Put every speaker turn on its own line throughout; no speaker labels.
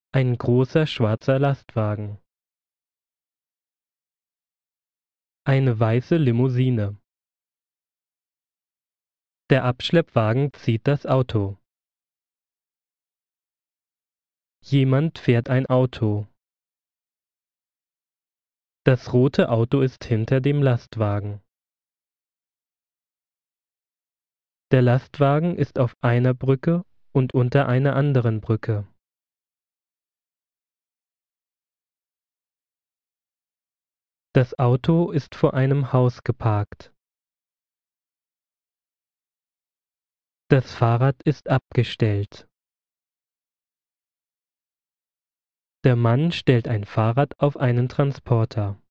Ein großer schwarzer Lastwagen. Eine weiße Limousine. Der Abschleppwagen zieht das Auto. Jemand fährt ein Auto. Das rote Auto ist hinter dem Lastwagen. Der Lastwagen ist auf einer Brücke und unter einer anderen Brücke. Das Auto ist vor einem Haus geparkt. Das Fahrrad ist abgestellt. Der Mann stellt ein Fahrrad auf einen Transporter.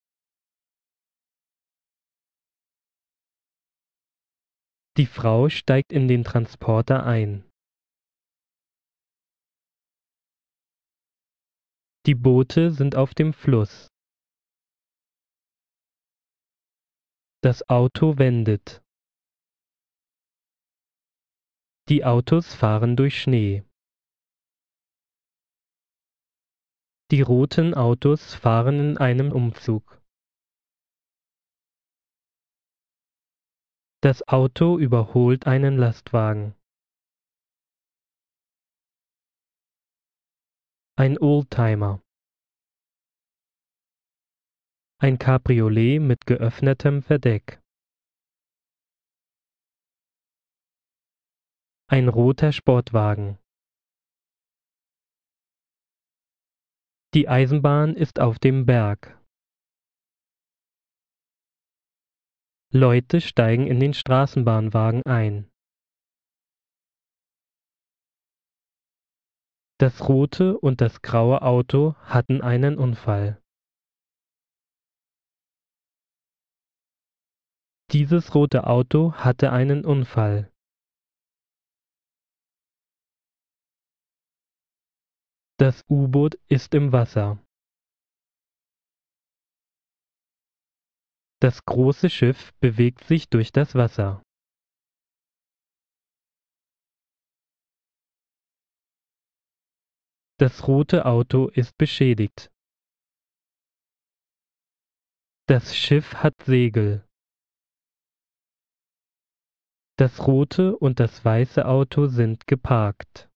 Die Frau steigt in den Transporter ein. Die Boote sind auf dem Fluss. Das Auto wendet. Die Autos fahren durch Schnee. Die roten Autos fahren in einem Umzug. Das Auto überholt einen Lastwagen. Ein Oldtimer. Ein Cabriolet mit geöffnetem Verdeck. Ein roter Sportwagen. Die Eisenbahn ist auf dem Berg. Leute steigen in den Straßenbahnwagen ein. Das rote und das graue Auto hatten einen Unfall. Dieses rote Auto hatte einen Unfall. Das U-Boot ist im Wasser. Das große Schiff bewegt sich durch das Wasser. Das rote Auto ist beschädigt. Das Schiff hat Segel. Das rote und das weiße Auto sind geparkt.